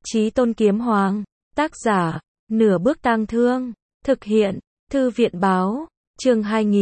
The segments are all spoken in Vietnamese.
Chí Tôn Kiếm Hoàng, tác giả, Nửa Bước Tang Thương, thực hiện, Thư viện báo, chương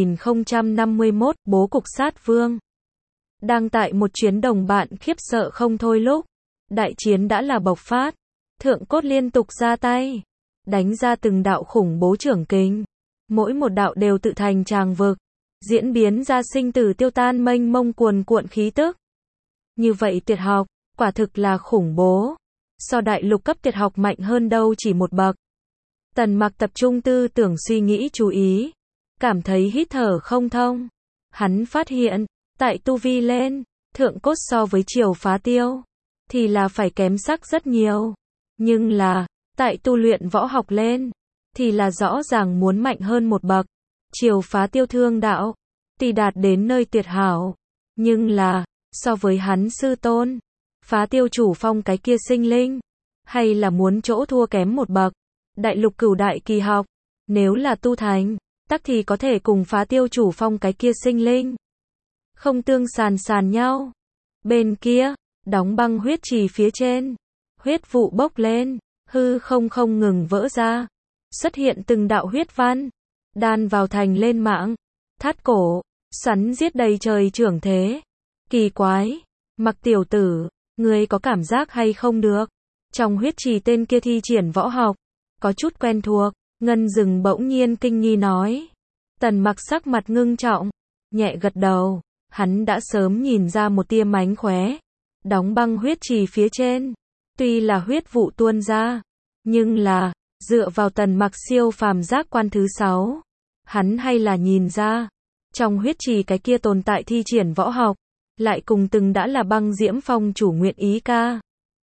2051, bố cục sát vương. Đang tại một chuyến đồng bạn khiếp sợ không thôi lúc, đại chiến đã là bộc phát, Thượng Cốt liên tục ra tay, đánh ra từng đạo khủng bố trưởng kình, mỗi một đạo đều tự thành tràng vực, diễn biến ra sinh tử tiêu tan mênh mông cuồn cuộn khí tức. Như vậy tuyệt học, quả thực là khủng bố, so đại lục cấp tuyệt học mạnh hơn đâu chỉ một bậc. Tần Mặc tập trung tư tưởng suy nghĩ chú ý, cảm thấy hít thở không thông. Hắn phát hiện, tại tu vi lên, Thượng Cốt so với Triều Phá Tiêu, thì là phải kém sắc rất nhiều. Nhưng là, tại tu luyện võ học lên, thì là rõ ràng muốn mạnh hơn một bậc. Triều Phá Tiêu thương đạo, thì đạt đến nơi tuyệt hảo. Nhưng là, so với hắn sư tôn, Phá Tiêu chủ phong cái kia sinh linh, hay là muốn chỗ thua kém một bậc. Đại lục cửu đại kỳ học, nếu là tu thành, tắc thì có thể cùng Phá Tiêu chủ phong cái kia sinh linh. Không tương sàn nhau. Bên kia, đóng băng huyết trì phía trên, huyết vụ bốc lên, hư không ngừng vỡ ra, xuất hiện từng đạo huyết văn, đan vào thành lên mạng, thắt cổ, xoắn giết đầy trời trưởng thế. Kỳ quái, Mặc tiểu tử, ngươi có cảm giác hay không được? Trong huyết trì tên kia thi triển võ học, có chút quen thuộc, Ngân Dừng bỗng nhiên kinh nghi nói. Tần Mặc sắc mặt ngưng trọng, nhẹ gật đầu, hắn đã sớm nhìn ra một tia mánh khóe. Đóng băng huyết trì phía trên, tuy là huyết vụ tuôn ra, nhưng là, dựa vào Tần Mặc siêu phàm giác quan thứ 6, hắn hay là nhìn ra, trong huyết trì cái kia tồn tại thi triển võ học, lại cùng từng đã là Băng Diễm Phong chủ Nguyện Ý Ca.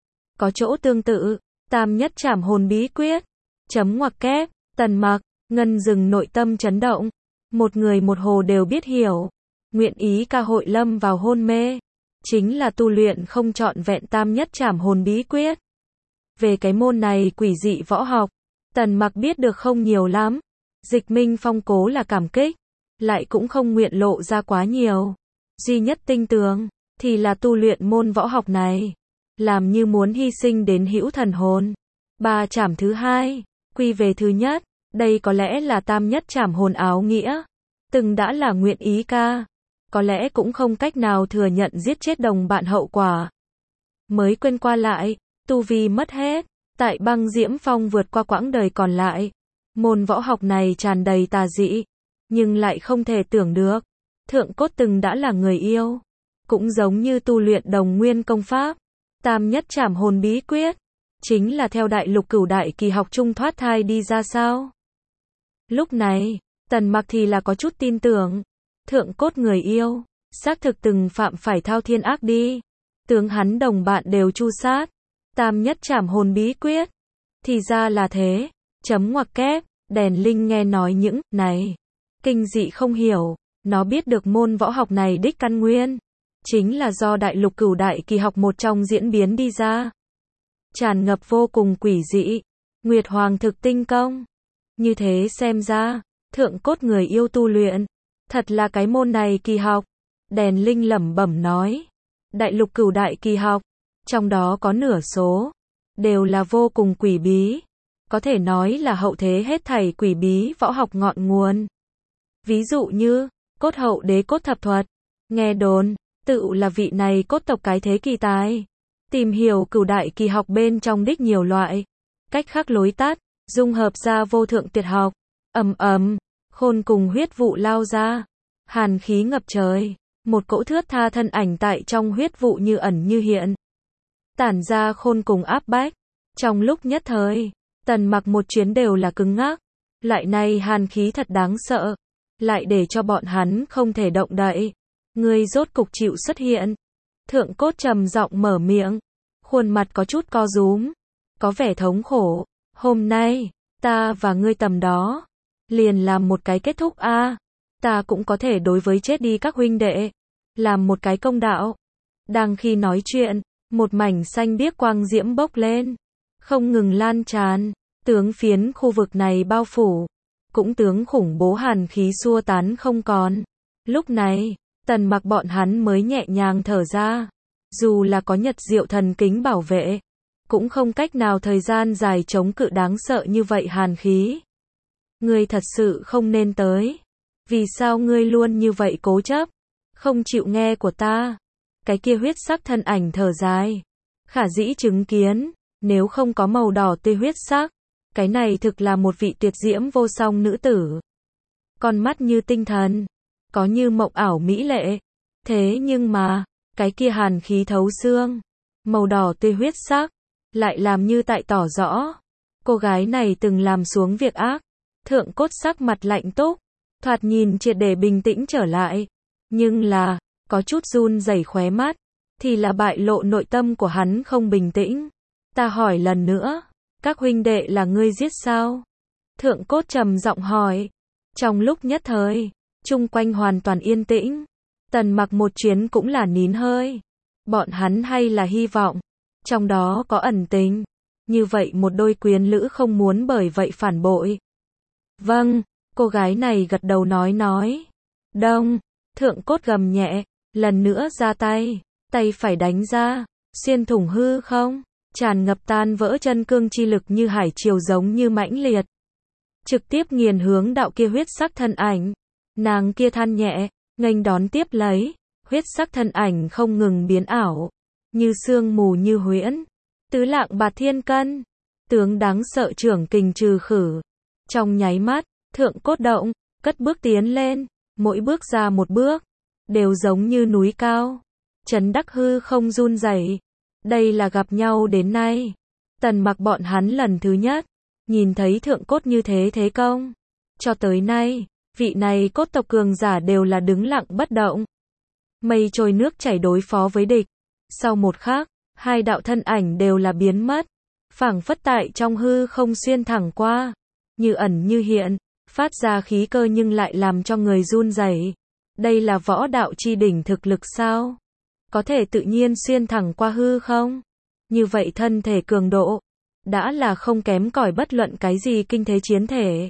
Có chỗ tương tự, Tam Nhất Trảm Hồn Bí Quyết, chấm ngoặc kép, Tần Mặc, Ngân Dừng nội tâm chấn động, một người một hồ đều biết hiểu, Nguyện Ý Ca hội lâm vào hôn mê, chính là tu luyện không trọn vẹn Tam Nhất Trảm Hồn Bí Quyết. Về cái môn này quỷ dị võ học, Tần Mặc biết được không nhiều lắm, Dịch Minh Phong cố là cảm kích, lại cũng không nguyện lộ ra quá nhiều. Duy nhất tinh tường, thì là tu luyện môn võ học này, làm như muốn hy sinh đến hữu thần hồn. Ba trảm thứ hai, quy về thứ nhất, đây có lẽ là Tam Nhất Trảm Hồn áo nghĩa, từng đã là Nguyện Ý Ca, có lẽ cũng không cách nào thừa nhận giết chết đồng bạn hậu quả. Mới quên qua lại, tu vi mất hết, tại Băng Diễm Phong vượt qua quãng đời còn lại. Môn võ học này tràn đầy tà dị, nhưng lại không thể tưởng được, Thượng Cốt từng đã là người yêu, cũng giống như tu luyện đồng nguyên công pháp, Tam Nhất Trảm Hồn Bí Quyết, chính là theo đại lục cửu đại kỳ học chung thoát thai đi ra sao. Lúc này, Tần Mặc thì là có chút tin tưởng, Thượng Cốt người yêu, xác thực từng phạm phải thao thiên ác đi, tướng hắn đồng bạn đều chu sát. Tam Nhất Trảm Hồn Bí Quyết, thì ra là thế, chấm ngoặc kép, Đèn Linh nghe nói những này, kinh dị không hiểu, nó biết được môn võ học này đích căn nguyên, chính là do đại lục cửu đại kỳ học một trong diễn biến đi ra. Tràn ngập vô cùng quỷ dị, Nguyệt Hoàng thực tinh công. Như thế xem ra, Thượng Cốt người yêu tu luyện, thật là cái môn này kỳ học. Đèn Linh lẩm bẩm nói, đại lục cửu đại kỳ học, trong đó có nửa số, đều là vô cùng quỷ bí, có thể nói là hậu thế hết thảy quỷ bí võ học ngọn nguồn. Ví dụ như, Cốt Hậu Đế Cốt Thập Thuật, nghe đồn, tự là vị này cốt tộc cái thế kỳ tài. Tìm hiểu cửu đại kỳ học bên trong đích nhiều loại, cách khác lối tắt, dung hợp ra vô thượng tuyệt học. Khôn cùng huyết vụ lao ra, hàn khí ngập trời, một cỗ thướt tha thân ảnh tại trong huyết vụ như ẩn như hiện, tản ra khôn cùng áp bách. Trong lúc nhất thời, Tần Mặc một chuyến đều là cứng ngắc, loại này hàn khí thật đáng sợ, lại để cho bọn hắn không thể động đậy. Ngươi rốt cục chịu xuất hiện. Thượng Cốt trầm giọng mở miệng, khuôn mặt có chút co rúm, có vẻ thống khổ. Hôm nay, ta và ngươi tầm đó, liền làm một cái kết thúc a. Ta cũng có thể đối với chết đi các huynh đệ, làm một cái công đạo. Đang khi nói chuyện, một mảnh xanh biếc quang diễm bốc lên, không ngừng lan tràn, tướng phiến khu vực này bao phủ, cũng tướng khủng bố hàn khí xua tán không còn. Lúc này, Tần Mặc bọn hắn mới nhẹ nhàng thở ra, dù là có Nhật Diệu thần kính bảo vệ, cũng không cách nào thời gian dài chống cự đáng sợ như vậy hàn khí. Ngươi thật sự không nên tới. Vì sao ngươi luôn như vậy cố chấp, không chịu nghe của ta? Cái kia huyết sắc thân ảnh thở dài. Khả dĩ chứng kiến, nếu không có màu đỏ tươi huyết sắc, cái này thực là một vị tuyệt diễm vô song nữ tử. Con mắt như tinh thần, có như mộng ảo mỹ lệ. Thế nhưng mà, cái kia hàn khí thấu xương, màu đỏ tươi huyết sắc, lại làm như tại tỏ rõ. Cô gái này từng làm xuống việc ác. Thượng Cốt sắc mặt lạnh túc, thoạt nhìn triệt để bình tĩnh trở lại. Nhưng là, có chút run rẩy khóe mắt, thì là bại lộ nội tâm của hắn không bình tĩnh. Ta hỏi lần nữa, các huynh đệ là ngươi giết sao? Thượng Cốt trầm giọng hỏi. Trong lúc nhất thời, chung quanh hoàn toàn yên tĩnh. Tần Mặc một chuyến cũng là nín hơi. Bọn hắn hay là hy vọng, trong đó có ẩn tình. Như vậy một đôi quyến lữ không muốn bởi vậy phản bội. Vâng, cô gái này gật đầu nói. Đông, Thượng Cốt gầm nhẹ, lần nữa ra tay, tay phải đánh ra, xuyên thủng hư không, tràn ngập tan vỡ chân cương chi lực như hải triều giống như mãnh liệt. Trực tiếp nghiền hướng đạo kia huyết sắc thân ảnh. Nàng kia than nhẹ, nghênh đón tiếp lấy, huyết sắc thân ảnh không ngừng biến ảo, như sương mù như huyễn. Tứ lạng bạt thiên cân, tướng đáng sợ trưởng kình trừ khử. Trong nháy mắt, Thượng Cốt động, cất bước tiến lên, mỗi bước ra một bước, đều giống như núi cao. Chấn đắc hư không run rẩy. Đây là gặp nhau đến nay. Tần Mặc bọn hắn lần thứ nhất, nhìn thấy Thượng Cốt như thế công. Cho tới nay, vị này cốt tộc cường giả đều là đứng lặng bất động. Mây trôi nước chảy đối phó với địch. Sau một khắc, hai đạo thân ảnh đều là biến mất. Phảng phất tại trong hư không xuyên thẳng qua. Như ẩn như hiện, phát ra khí cơ nhưng lại làm cho người run rẩy. Đây là võ đạo chi đỉnh thực lực sao? Có thể tự nhiên xuyên thẳng qua hư không? Như vậy thân thể cường độ, đã là không kém cỏi bất luận cái gì kinh thế chiến thể.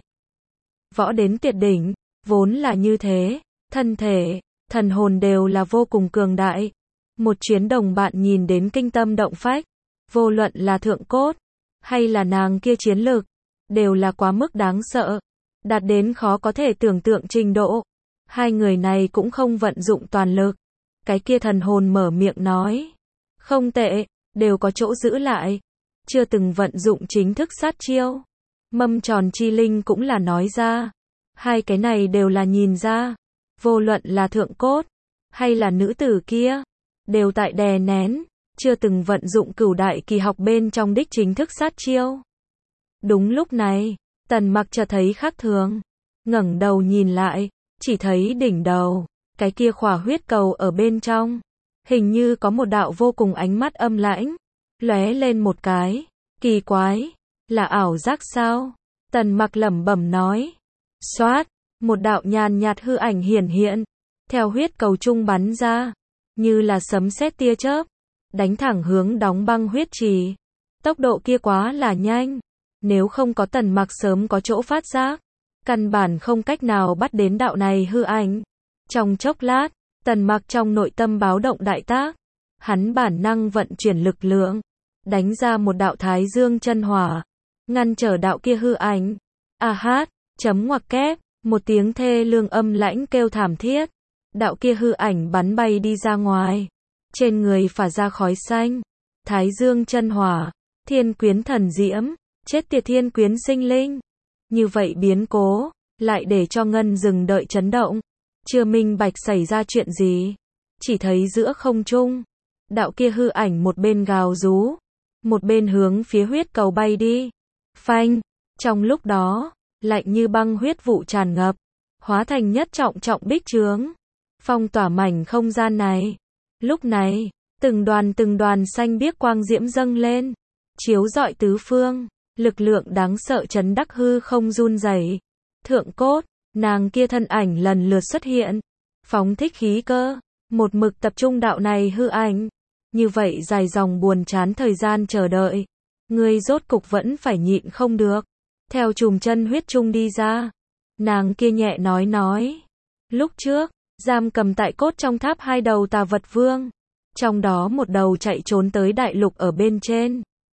Võ đến tuyệt đỉnh, vốn là như thế, thân thể, thần hồn đều là vô cùng cường đại. Một chuyến đồng bạn nhìn đến kinh tâm động phách, vô luận là Thượng Cốt, hay là nàng kia chiến lực, đều là quá mức đáng sợ, đạt đến khó có thể tưởng tượng trình độ. Hai người này cũng không vận dụng toàn lực. Cái kia thần hồn mở miệng nói, không tệ, đều có chỗ giữ lại, chưa từng vận dụng chính thức sát chiêu. Mâm tròn chi linh cũng là nói ra, hai cái này đều là nhìn ra, vô luận là Thượng Cốt, hay là nữ tử kia, đều tại đè nén, chưa từng vận dụng cửu đại kỳ học bên trong đích chính thức sát chiêu. Đúng lúc này, Tần Mặc chợt thấy khác thường, ngẩng đầu nhìn lại, chỉ thấy đỉnh đầu, cái kia khỏa huyết cầu ở bên trong, hình như có một đạo vô cùng ánh mắt âm lãnh, lóe lên một cái, kỳ quái, là ảo giác sao? Tần Mặc lẩm bẩm nói. Xoát, một đạo nhàn nhạt hư ảnh hiển hiện, theo huyết cầu trung bắn ra, như là sấm sét tia chớp, đánh thẳng hướng đóng băng huyết trì. Tốc độ kia quá là nhanh, nếu không có Tần Mặc sớm có chỗ phát giác, căn bản không cách nào bắt đến đạo này hư ảnh. Trong chốc lát, Tần Mặc trong nội tâm báo động đại tác, hắn bản năng vận chuyển lực lượng, đánh ra một đạo thái dương chân hỏa, ngăn trở đạo kia hư ảnh. A hát, chấm ngoặc kép, một tiếng thê lương âm lãnh kêu thảm thiết, đạo kia hư ảnh bắn bay đi ra ngoài, trên người phả ra khói xanh. Thái dương chân hỏa, thiên quyến thần diễm, chết tiệt thiên quyến sinh linh. Như vậy biến cố, lại để cho Ngân dừng đợi chấn động. Chưa minh bạch xảy ra chuyện gì, chỉ thấy giữa không trung, đạo kia hư ảnh một bên gào rú, một bên hướng phía huyết cầu bay đi. Phanh, trong lúc đó, lạnh như băng huyết vụ tràn ngập, hóa thành nhất trọng trọng bích chướng, phong tỏa mảnh không gian này. Lúc này, từng đoàn xanh biếc quang diễm dâng lên, chiếu rọi tứ phương, lực lượng đáng sợ chấn đắc hư không run rẩy. Thượng Cốt, nàng kia thân ảnh lần lượt xuất hiện, phóng thích khí cơ, một mực tập trung đạo này hư ảnh. Như vậy dài dòng buồn chán thời gian chờ đợi, ngươi rốt cục vẫn phải nhịn không được. Theo chùm chân huyết trung đi ra, nàng kia nhẹ nói. Lúc trước, giam cầm tại cốt trong tháp hai đầu tà vật vương, trong đó một đầu chạy trốn tới đại lục ở bên trên.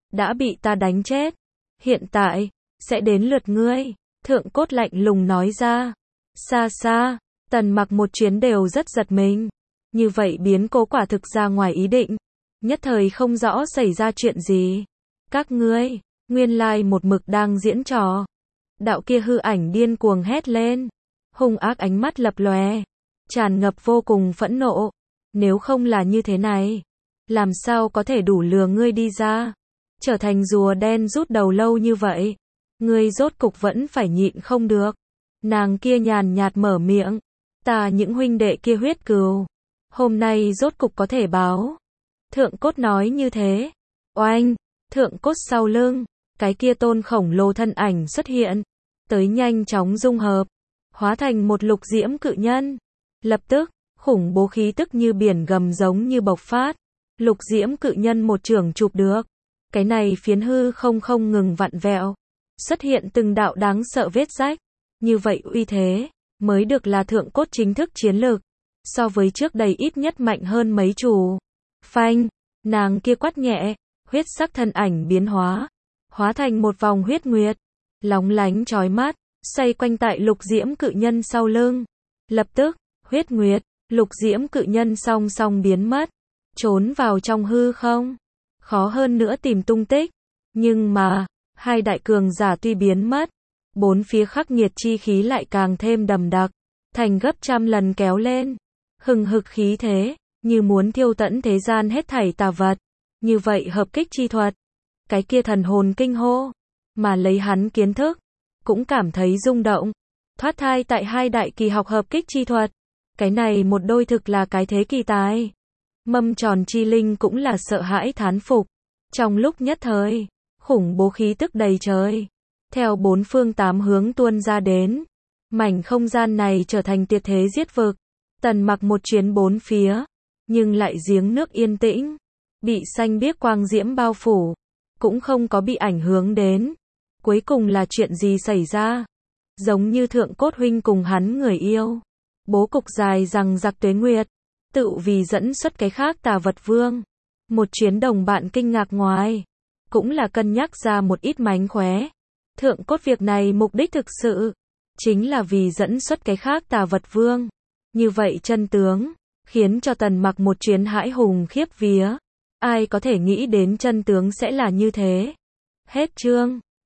đã bị ta đánh chết. Hiện tại, sẽ đến lượt ngươi. Thượng cốt lạnh lùng nói ra. Xa xa, Tần Mặc một chuyến đều rất giật mình. Như vậy biến cố quả thực ra ngoài ý định. Nhất thời không rõ xảy ra chuyện gì. Các ngươi, nguyên lai một mực đang diễn trò. Đạo kia hư ảnh điên cuồng hét lên. Hung ác ánh mắt lập lòe. Tràn ngập vô cùng phẫn nộ. Nếu không là như thế này, làm sao có thể đủ lừa ngươi đi ra? Trở thành rùa đen rút đầu lâu như vậy. Ngươi rốt cục vẫn phải nhịn không được. Nàng kia nhàn nhạt mở miệng. Ta những huynh đệ kia huyết cừu. Hôm nay rốt cục có thể báo. Thượng cốt nói như thế. Oanh, thượng cốt sau lưng. Cái kia tôn khổng lồ thân ảnh xuất hiện. Tới nhanh chóng dung hợp. Hóa thành một lục diễm cự nhân. Lập tức, khủng bố khí tức như biển gầm giống như bộc phát. Lục diễm cự nhân một chưởng chụp được. Cái này phiến hư không ngừng vặn vẹo. Xuất hiện từng đạo đáng sợ vết rách. Như vậy uy thế, mới được là thượng cốt chính thức chiến lược. So với trước đây ít nhất mạnh hơn mấy chủ. Phanh, nàng kia quát nhẹ, huyết sắc thân ảnh biến hóa. Hóa thành một vòng huyết nguyệt. Lóng lánh chói mắt, xoay quanh tại lục diễm cự nhân sau lưng. Lập tức, huyết nguyệt, lục diễm cự nhân song song biến mất. Trốn vào trong hư không. Khó hơn nữa tìm tung tích. Nhưng mà, hai đại cường giả tuy biến mất, bốn phía khắc nghiệt chi khí lại càng thêm đậm đặc, thành gấp trăm lần kéo lên. Hừng hực khí thế, như muốn thiêu tận thế gian hết thảy tà vật. Như vậy hợp kích chi thuật. Cái kia thần hồn kinh hô, mà lấy hắn kiến thức, cũng cảm thấy rung động. Thoát thai tại hai đại kỳ học hợp kích chi thuật. Cái này một đôi thực là cái thế kỳ tài. Mâm tròn chi linh cũng là sợ hãi thán phục. Trong lúc nhất thời, khủng bố khí tức đầy trời. Theo bốn phương tám hướng tuôn ra đến. Mảnh không gian này trở thành tuyệt thế giết vực. Tần Mặc một chuyến bốn phía. Nhưng lại giếng nước yên tĩnh. Bị xanh biếc quang diễm bao phủ. Cũng không có bị ảnh hưởng đến. Cuối cùng là chuyện gì xảy ra? Giống như thượng cốt huynh cùng hắn người yêu. Bố cục dài rằng giặc tuế nguyệt. Tự vì dẫn xuất cái khác tà vật vương. Một chuyến đồng bạn kinh ngạc ngoài. Cũng là cân nhắc ra một ít mánh khóe. Thượng cốt việc này mục đích thực sự. Chính là vì dẫn xuất cái khác tà vật vương. Như vậy chân tướng. Khiến cho Tần Mặc một chuyến hãi hùng khiếp vía. Ai có thể nghĩ đến chân tướng sẽ là như thế. Hết chương.